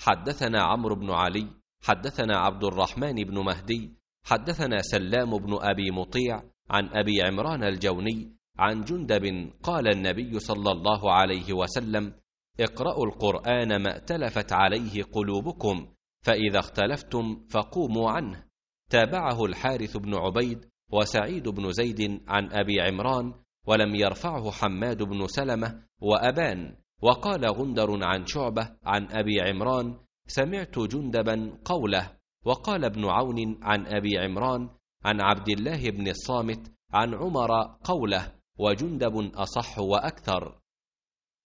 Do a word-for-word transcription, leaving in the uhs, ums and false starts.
حدثنا عمرو بن علي حدثنا عبد الرحمن بن مهدي حدثنا سلام بن أبي مطيع عن أبي عمران الجوني عن جندب قال النبي صلى الله عليه وسلم: اقرأوا القرآن ما ائتلفت عليه قلوبكم، فإذا اختلفتم فقوموا عنه. تابعه الحارث بن عبيد وسعيد بن زيد عن أبي عمران، ولم يرفعه حماد بن سلمة وأبان. وقال غندر عن شعبة عن أبي عمران: سمعت جندبا قوله. وقال ابن عون عن أبي عمران عن عبد الله بن الصامت عن عمر قوله، وجندب أصح وأكثر.